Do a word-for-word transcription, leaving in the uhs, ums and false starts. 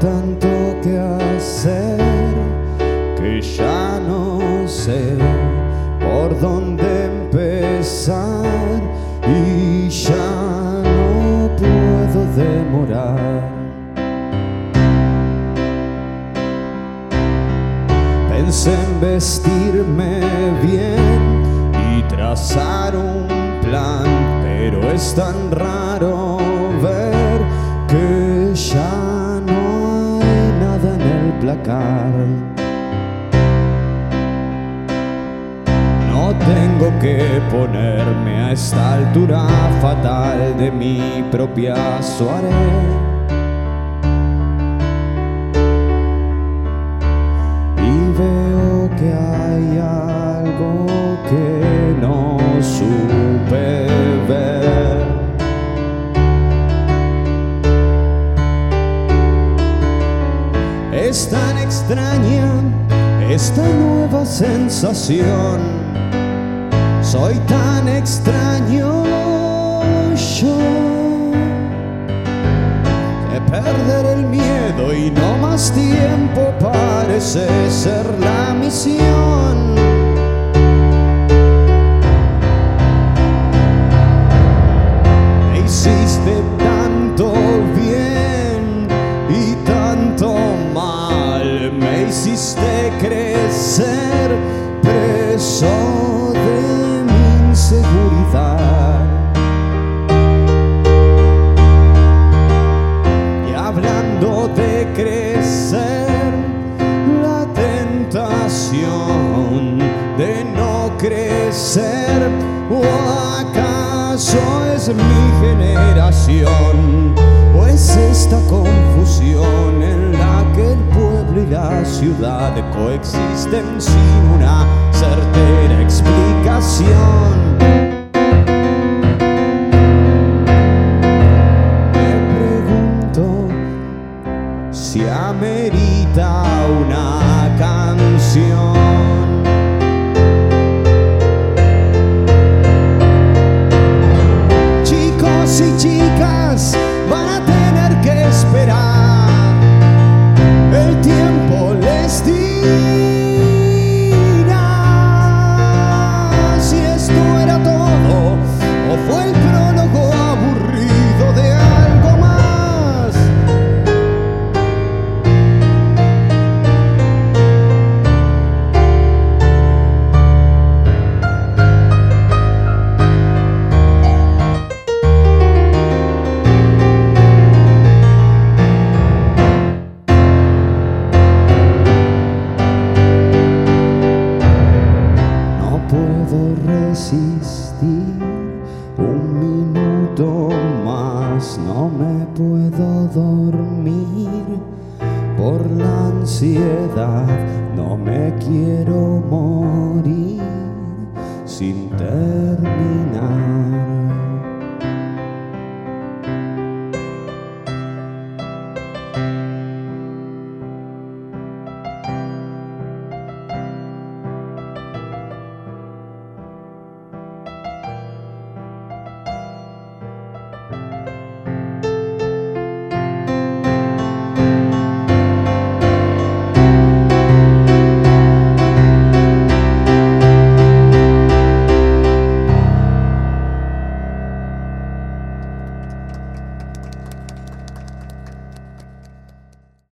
tanto que hacer que ya no sé por dónde empezar y ya no puedo demorar. Pensé en vestirme bien y trazar un plan, pero es tan raro ver que ya no hay nada en el placar. No tengo que ponerme a esta altura fatal de mi propia soirée. Veo que hay algo que no supe ver. Es tan extraña esta nueva sensación. Soy tan extraño yo. Perder el miedo y no más tiempo parece ser la misión. Me hiciste tanto bien y tanto mal. Me hiciste crecer preso de mi inseguridad. Hablando de crecer, la tentación de no crecer, ¿o acaso es mi generación? ¿O es esta confusión en la que el pueblo y la ciudad coexisten sin una certera explicación? Si amerita una canción. Chicos y chicas van a tener que esperar. El tiempo les dirá si esto era todo o fue el prólogo aburrido de algo más. Resistir un minuto más, no me puedo dormir por la ansiedad, no me quiero morir sin terminar.